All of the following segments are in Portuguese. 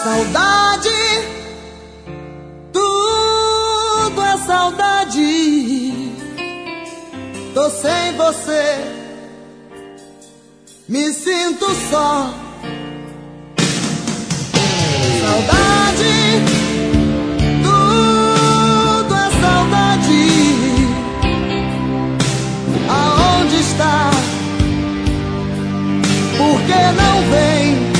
Saudade, tudo é saudade. Tô sem você, me sinto só. Saudade, tudo é saudade. Aonde está? Por que não vem?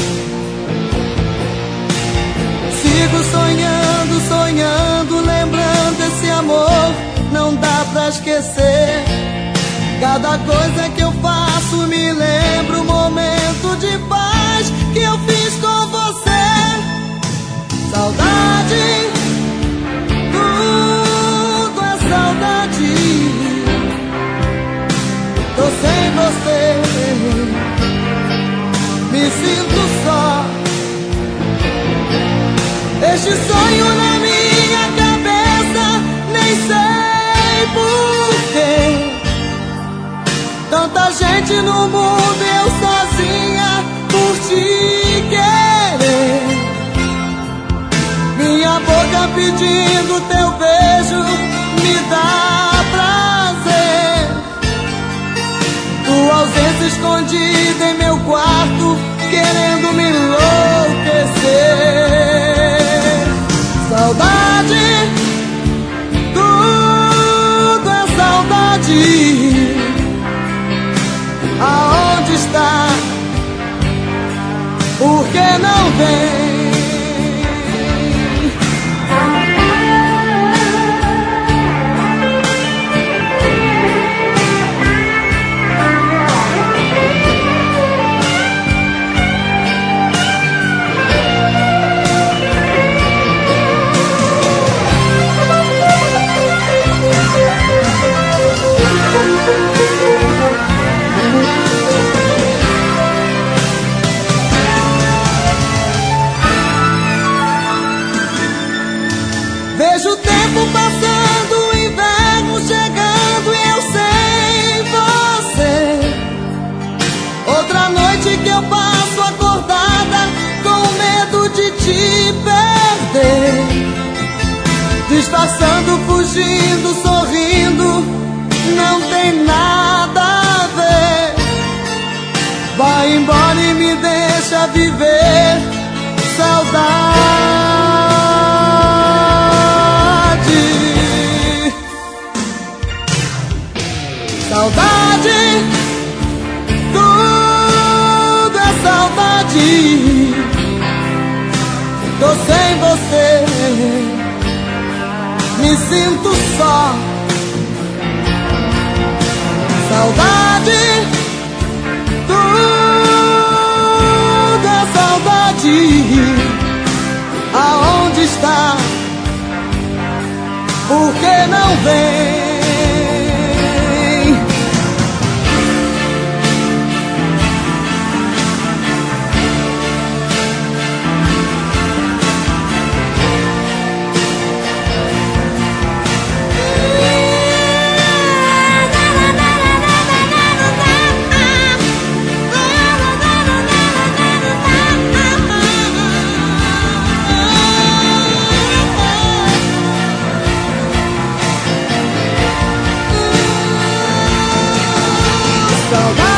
Sigo sonhando, sonhando, lembrando esse amor. Não dá pra esquecer. Cada coisa que eu faço me lembra o momento de paz que eu fiz com você. Saudade, tudo é saudade. Tô sem você, me sinto só. Este sonho na minha cabeça, nem sei porquê. Tanta gente no mundo, eu sozinha por te querer. Minha boca pedindo teu beijo me dá prazer. Tua ausência escondida em meu quarto, querendo me enlouquecer. Saudade, tudo é saudade. Aonde está? Por que não vem? Vejo o tempo passando, o inverno chegando e eu sem você. Outra noite que eu passo acordada com medo de te perder. Disfarçando, fugindo, sorrindo, não tem nada a ver. Vai embora e me deixa viver saudade. Saudade, tudo é saudade. Tô sem você, me sinto só. Saudade, tudo é saudade. Aonde está? Por que não vem? Saudade.